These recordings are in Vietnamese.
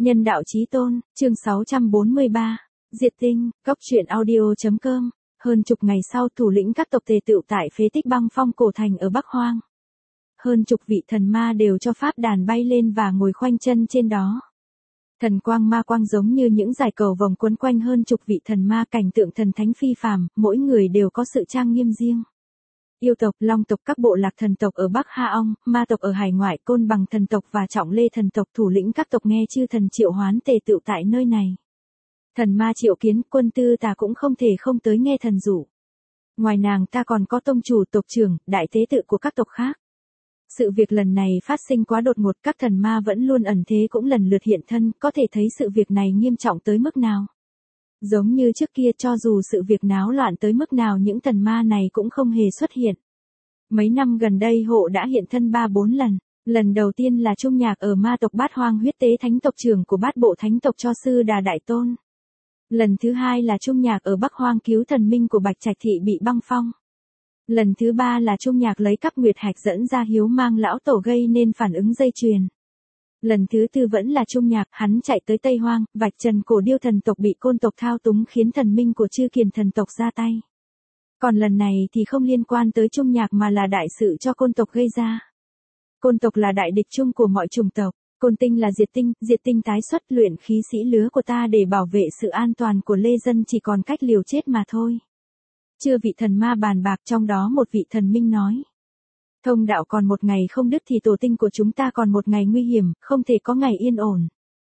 Nhân đạo chí tôn, chương 643. Diệt tinh, góc truyện audio.com. Hơn chục ngày sau, thủ lĩnh các tộc tề tựu tại phế tích băng phong cổ thành ở Bắc Hoang. Hơn chục vị thần ma đều cho pháp đàn bay lên và ngồi khoanh chân trên đó. Thần quang ma quang giống như những dải cầu vòng quấn quanh hơn chục vị thần ma, cảnh tượng thần thánh phi phàm, mỗi người đều có sự trang nghiêm riêng. Yêu tộc, Long tộc, các bộ lạc thần tộc ở Bắc Ha Ong, ma tộc ở hải ngoại, Côn Bằng thần tộc và Trọng Lê thần tộc, thủ lĩnh các tộc nghe chư thần triệu hoán tề tựu tại nơi này. Thần ma Triệu Kiến, Quân Tư Tà cũng không thể không tới nghe thần dụ. Ngoài nàng ta còn có tông chủ, tộc trưởng, đại tế tự của các tộc khác. Sự việc lần này phát sinh quá đột ngột, các thần ma vẫn luôn ẩn thế cũng lần lượt hiện thân, có thể thấy sự việc này nghiêm trọng tới mức nào. Giống như trước kia, cho dù sự việc náo loạn tới mức nào, những thần ma này cũng không hề xuất hiện. Mấy năm gần đây hộ đã hiện thân 3-4 lần. Lần đầu tiên là Trung Nhạc ở ma tộc Bát Hoang huyết tế thánh tộc trưởng của Bát Bộ Thánh tộc cho Sư Đà Đại Tôn. Lần thứ hai là Trung Nhạc ở Bắc Hoang cứu thần minh của Bạch Trạch Thị bị băng phong. Lần thứ ba là Trung Nhạc lấy cắp nguyệt hạch dẫn ra hiếu mang lão tổ gây nên phản ứng dây chuyền. Lần thứ tư vẫn là Trung Nhạc, hắn chạy tới Tây Hoang, vạch trần cổ điêu thần tộc bị Côn tộc thao túng khiến thần minh của Chư Kiền thần tộc ra tay. Còn lần này thì không liên quan tới Trung Nhạc mà là đại sự cho Côn tộc gây ra. Côn tộc là đại địch chung của mọi chủng tộc. Côn tinh là diệt tinh tái xuất, luyện khí sĩ lứa của ta để bảo vệ sự an toàn của lê dân chỉ còn cách liều chết mà thôi. Chưa vị thần ma bàn bạc, trong đó một vị thần minh nói. Thông đạo còn một ngày không đứt thì tổ tinh của chúng ta còn một ngày nguy hiểm, không thể có ngày yên ổn.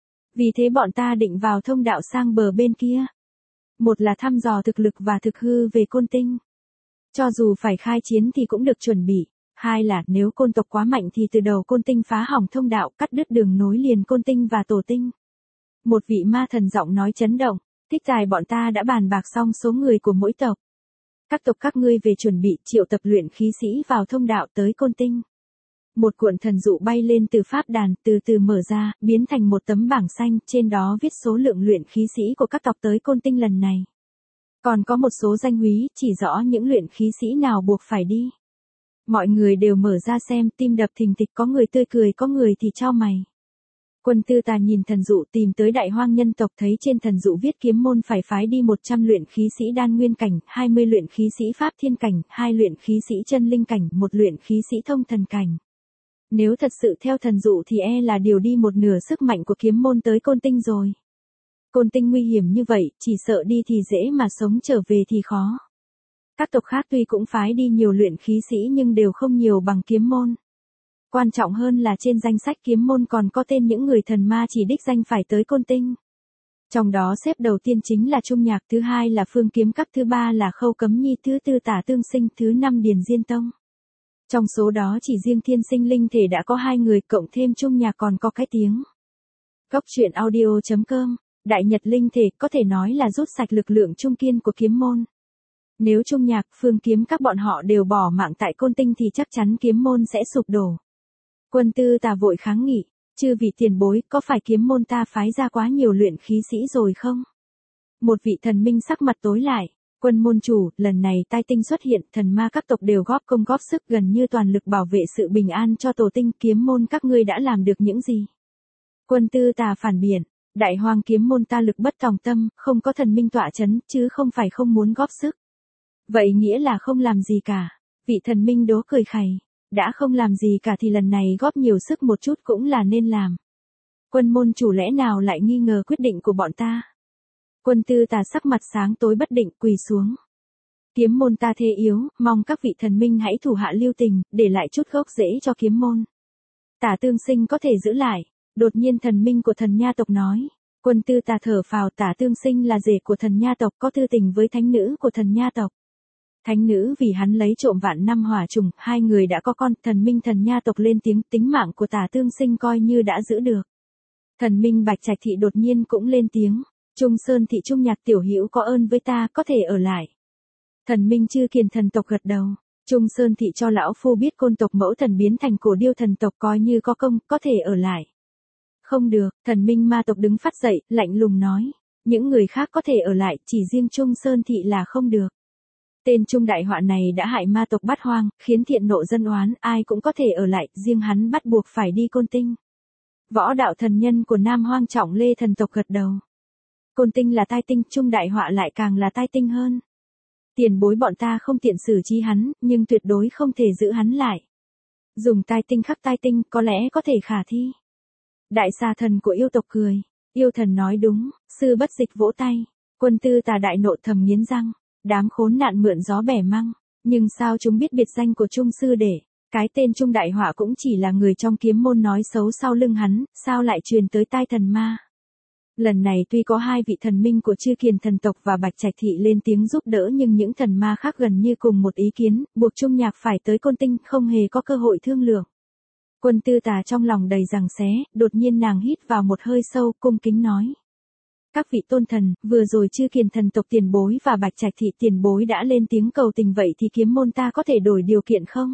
Vì thế bọn ta định vào thông đạo sang bờ bên kia. Một là thăm dò thực lực và thực hư về côn tinh. Cho dù phải khai chiến thì cũng được chuẩn bị. Hai là nếu côn tộc quá mạnh thì từ đầu côn tinh phá hỏng thông đạo, cắt đứt đường nối liền côn tinh và tổ tinh. Một vị ma thần giọng nói chấn động, thích tài bọn ta đã bàn bạc xong số người của mỗi tộc. Các tộc các ngươi về chuẩn bị, triệu tập luyện khí sĩ vào thông đạo tới côn tinh. Một cuộn thần dụ bay lên từ pháp đàn, từ từ mở ra, biến thành một tấm bảng xanh, trên đó viết số lượng luyện khí sĩ của các tộc tới côn tinh lần này. Còn có một số danh húy, chỉ rõ những luyện khí sĩ nào buộc phải đi. Mọi người đều mở ra xem, tim đập thình thịch, có người tươi cười, có người thì chau mày. Quân Tư Tà nhìn thần dụ tìm tới Đại Hoang nhân tộc, thấy trên thần dụ viết kiếm môn phải phái đi 100 luyện khí sĩ đan nguyên cảnh, 20 luyện khí sĩ pháp thiên cảnh, 2 luyện khí sĩ chân linh cảnh, 1 luyện khí sĩ thông thần cảnh. Nếu thật sự theo thần dụ thì là điều đi một nửa sức mạnh của kiếm môn tới côn tinh rồi. Côn tinh nguy hiểm như vậy, chỉ sợ đi thì dễ mà sống trở về thì khó. Các tộc khác tuy cũng phái đi nhiều luyện khí sĩ nhưng đều không nhiều bằng kiếm môn. Quan trọng hơn là trên danh sách kiếm môn còn có tên những người thần ma chỉ đích danh phải tới côn tinh. Trong đó xếp đầu tiên chính là Trung Nhạc, thứ hai là Phương Kiếm Các, thứ ba là Khâu Cấm Nhi, thứ tư Tả Tương Sinh, thứ năm Điền Diên Tông. Trong số đó chỉ riêng Thiên Sinh Linh Thể đã có 2 người, cộng thêm Trung Nhạc còn có cái tiếng. Góc truyện audio.com. Đại Nhật Linh Thể có thể nói là rút sạch lực lượng trung kiên của kiếm môn. Nếu Trung Nhạc, Phương Kiếm Các bọn họ đều bỏ mạng tại côn tinh thì chắc chắn kiếm môn sẽ sụp đổ. Quân Tư Tà vội kháng nghị, chư vị tiền bối, có phải kiếm môn ta phái ra quá nhiều luyện khí sĩ rồi không? Một vị thần minh sắc mặt tối lại, Quân môn chủ, lần này tai tinh xuất hiện, thần ma các tộc đều góp công góp sức gần như toàn lực bảo vệ sự bình an cho tổ tinh, kiếm môn các ngươi đã làm được những gì? Quân Tư Tà phản biện, Đại Hoang kiếm môn ta lực bất tòng tâm, không có thần minh tọa chấn, chứ không phải không muốn góp sức. Vậy nghĩa là không làm gì cả. Vị thần minh đố cười khẩy, đã không làm gì cả thì lần này góp nhiều sức một chút cũng là nên làm. Quân môn chủ lẽ nào lại nghi ngờ quyết định của bọn ta? Quân Tư Tà sắc mặt sáng tối bất định, quỳ xuống. Kiếm môn ta thế yếu, mong các vị thần minh hãy thủ hạ lưu tình, để lại chút gốc rễ cho kiếm môn. Tả Tương Sinh có thể giữ lại. Đột nhiên thần minh của thần nha tộc nói. Quân Tư Tà thở phào, Tả Tương Sinh là rể của thần nha tộc, có tư tình với thánh nữ của thần nha tộc. Thánh nữ vì hắn lấy trộm vạn năm hỏa trùng, 2 người đã có con, thần minh thần nha tộc lên tiếng, tính mạng của Tả Tương Sinh coi như đã giữ được. Thần minh Bạch Trạch Thị đột nhiên cũng lên tiếng, Trung Sơn Thị Trung Nhạc tiểu hữu có ơn với ta, có thể ở lại. Thần minh Chư Kiền thần tộc gật đầu, Trung Sơn Thị cho lão phu biết côn tộc mẫu thần biến thành cổ điêu thần tộc coi như có công, có thể ở lại. Không được, thần minh ma tộc đứng phát dậy, lạnh lùng nói, những người khác có thể ở lại, chỉ riêng Trung Sơn Thị là không được. Tên Trung đại họa này đã hại ma tộc Bát Hoang, khiến thiện nộ dân oán, ai cũng có thể ở lại, riêng hắn bắt buộc phải đi côn tinh. Võ đạo thần nhân của Nam Hoang Trọng Lê thần tộc gật đầu. Côn Tinh là tai tinh, Trung đại họa lại càng là tai tinh hơn. Tiền bối bọn ta không tiện xử trí hắn, nhưng tuyệt đối không thể giữ hắn lại. Dùng tai tinh khắc tai tinh có lẽ có thể khả thi. Đại xà thần của yêu tộc cười. Yêu thần nói đúng, sư bất dịch vỗ tay. Quân Tư Tà đại nộ thầm nghiến răng. Đám khốn nạn mượn gió bẻ măng. Nhưng sao chúng biết biệt danh của Trung sư đệ? Cái tên Trung đại họa cũng chỉ là người trong kiếm môn nói xấu sau lưng hắn, sao lại truyền tới tai thần ma? Lần này tuy có hai vị thần minh của Chư Kiền thần tộc và Bạch Trạch thị lên tiếng giúp đỡ, nhưng những thần ma khác gần như cùng một ý kiến, buộc Trung Nhạc phải tới Côn Tinh, không hề có cơ hội thương lượng. Quân Tư Tà trong lòng đầy giằng xé, đột nhiên nàng hít vào một hơi sâu, cung kính nói: Các vị tôn thần, vừa rồi Chư Kiền thần tộc tiền bối và Bạch Trạch thị tiền bối đã lên tiếng cầu tình, vậy thì kiếm môn ta có thể đổi điều kiện không?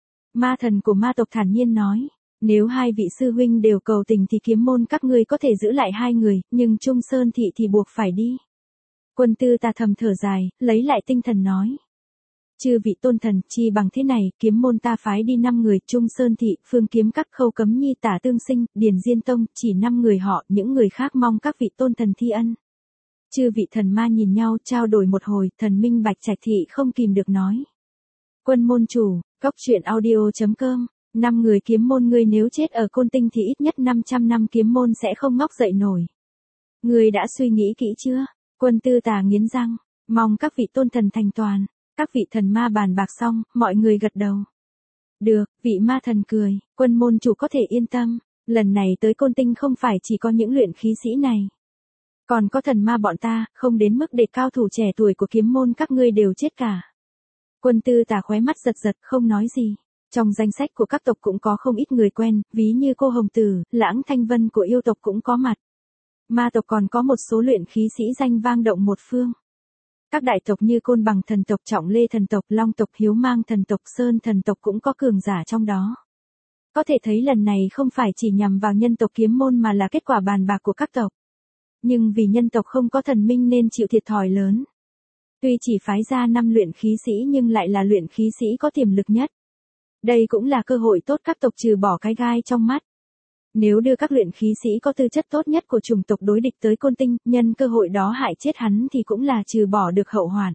Ma thần của ma tộc thản nhiên nói: Nếu hai vị sư huynh đều cầu tình thì kiếm môn các ngươi có thể giữ lại hai người, nhưng Trung Sơn thị thì buộc phải đi. Quân Tư Tà thầm thở dài, lấy lại tinh thần nói: Chư vị tôn thần, chi bằng thế này, kiếm môn ta phái đi 5 người, Trung Sơn thị, Phương Kiếm Các, Khâu Cấm Nhi, Tả Tương Sinh, Điền Diên Tông, chỉ 5 người họ, những người khác mong các vị tôn thần thi ân. Chư vị thần ma nhìn nhau, trao đổi một hồi, thần minh Bạch Trạch thị không kìm được nói: Quân môn chủ, Cốc Truyện Audio.com, 5 người kiếm môn ngươi nếu chết ở Côn Tinh thì ít nhất 500 năm kiếm môn sẽ không ngóc dậy nổi. Ngươi đã suy nghĩ kỹ chưa? Quân Tư Tà nghiến răng, mong các vị tôn thần thành toàn. Các vị thần ma bàn bạc xong, mọi người gật đầu. Được, vị ma thần cười, quân môn chủ có thể yên tâm, lần này tới Côn Tinh không phải chỉ có những luyện khí sĩ này. Còn có thần ma bọn ta, không đến mức để cao thủ trẻ tuổi của kiếm môn các ngươi đều chết cả. Quân Tư Tà khóe mắt giật giật không nói gì. Trong danh sách của các tộc cũng có không ít người quen, ví như cô Hồng Tử, Lãng Thanh Vân của yêu tộc cũng có mặt. Ma tộc còn có một số luyện khí sĩ danh vang động một phương. Các đại tộc như Côn Bằng thần tộc, Trọng Lê thần tộc, Long tộc, Hiếu Mang thần tộc, Sơn thần tộc cũng có cường giả trong đó. Có thể thấy lần này không phải chỉ nhằm vào nhân tộc kiếm môn mà là kết quả bàn bạc của các tộc. Nhưng vì nhân tộc không có thần minh nên chịu thiệt thòi lớn. Tuy chỉ phái ra 5 luyện khí sĩ nhưng lại là luyện khí sĩ có tiềm lực nhất. Đây cũng là cơ hội tốt các tộc trừ bỏ cái gai trong mắt. Nếu đưa các luyện khí sĩ có tư chất tốt nhất của chủng tộc đối địch tới Côn Tinh, nhân cơ hội đó hại chết hắn thì cũng là trừ bỏ được hậu hoạn.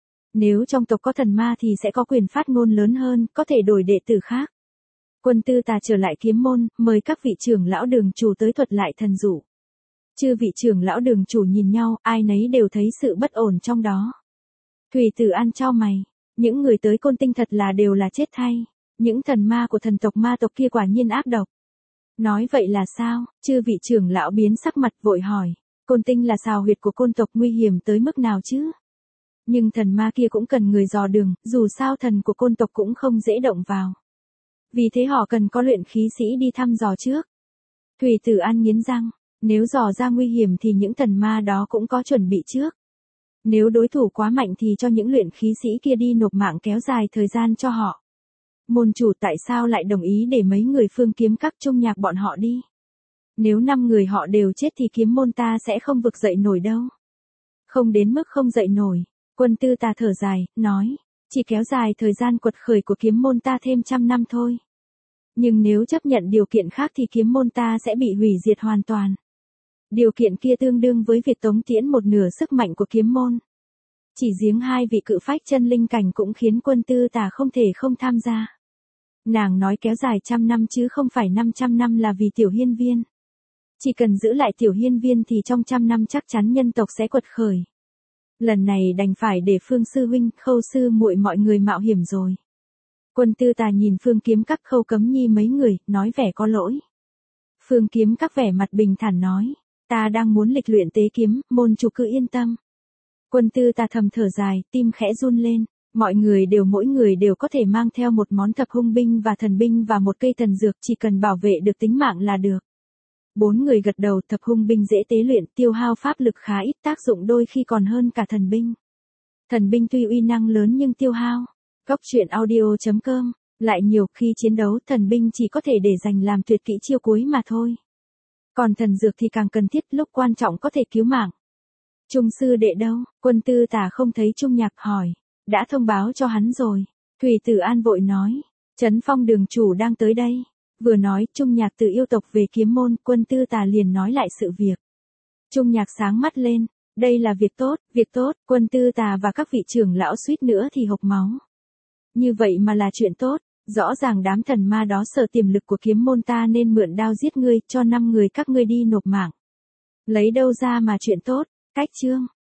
Nếu trong tộc có thần ma thì sẽ có quyền phát ngôn lớn hơn, có thể đổi đệ tử khác. Quân Tư Tà trở lại kiếm môn, mời các vị trưởng lão đường chủ tới thuật lại thần dụ. Chư vị trưởng lão đường chủ nhìn nhau, ai nấy đều thấy sự bất ổn trong đó. Thủy Tử An chau mày, những người tới Côn Tinh thật là đều là chết thay. Những thần ma của thần tộc ma tộc kia quả nhiên ác độc. Nói vậy là sao? Chư vị trưởng lão biến sắc mặt vội hỏi. Côn Tinh là xào huyệt của côn tộc, nguy hiểm tới mức nào chứ? Nhưng thần ma kia cũng cần người dò đường, dù sao thần của côn tộc cũng không dễ động vào. Vì thế họ cần có luyện khí sĩ đi thăm dò trước. Thủy Tử An nghiến răng, nếu dò ra nguy hiểm thì những thần ma đó cũng có chuẩn bị trước. Nếu đối thủ quá mạnh thì cho những luyện khí sĩ kia đi nộp mạng kéo dài thời gian cho họ. Môn chủ tại sao lại đồng ý để mấy người Phương Kiếm Các, Trung Nhạc bọn họ đi? Nếu 5 người họ đều chết thì kiếm môn ta sẽ không vực dậy nổi đâu. Không đến mức không dậy nổi. Quân Tư Tà thở dài, nói, chỉ kéo dài thời gian quật khởi của kiếm môn ta thêm 100 năm thôi. Nhưng nếu chấp nhận điều kiện khác thì kiếm môn ta sẽ bị hủy diệt hoàn toàn. Điều kiện kia tương đương với việc tống tiễn một nửa sức mạnh của kiếm môn. Chỉ riêng 2 vị cự phách chân linh cảnh cũng khiến Quân Tư Tà không thể không tham gia. Nàng nói kéo dài 100 năm chứ không phải 500 năm là vì Tiểu Hiên Viên. Chỉ cần giữ lại Tiểu Hiên Viên thì trong 100 năm chắc chắn nhân tộc sẽ quật khởi. Lần này đành phải để Phương sư huynh, Khâu sư muội mọi người mạo hiểm rồi. Quân Tư Tà nhìn Phương Kiếm Các, Khâu Cấm Nhi mấy người, nói vẻ có lỗi. Phương Kiếm Các vẻ mặt bình thản nói, ta đang muốn lịch luyện tế kiếm, môn chủ cứ yên tâm. Quân Tư Tà thầm thở dài, tim khẽ run lên. Mỗi người đều có thể mang theo một món thập hung binh và thần binh và một cây thần dược, chỉ cần bảo vệ được tính mạng là được. 4 người gật đầu, thập hung binh dễ tế luyện, tiêu hao pháp lực khá ít, tác dụng đôi khi còn hơn cả thần binh. Thần binh tuy uy năng lớn nhưng tiêu hao. Cốc Truyện Audio.com, lại nhiều khi chiến đấu thần binh chỉ có thể để dành làm tuyệt kỹ chiêu cuối mà thôi. Còn thần dược thì càng cần thiết, lúc quan trọng có thể cứu mạng. Trung sư đệ đâu? Quân Tư Tà không thấy Trung Nhạc hỏi. Đã thông báo cho hắn rồi. Thủy Tử An vội nói. Trấn Phong đường chủ đang tới đây. Vừa nói, Trung Nhạc từ yêu tộc về kiếm môn, Quân Tư Tà liền nói lại sự việc. Trung Nhạc sáng mắt lên, đây là việc tốt, Quân Tư Tà và các vị trưởng lão suýt nữa thì hộc máu. Như vậy mà là chuyện tốt, rõ ràng đám thần ma đó sợ tiềm lực của kiếm môn ta nên mượn đao giết ngươi, cho 5 người các ngươi đi nộp mạng. Lấy đâu ra mà chuyện tốt, cách chương.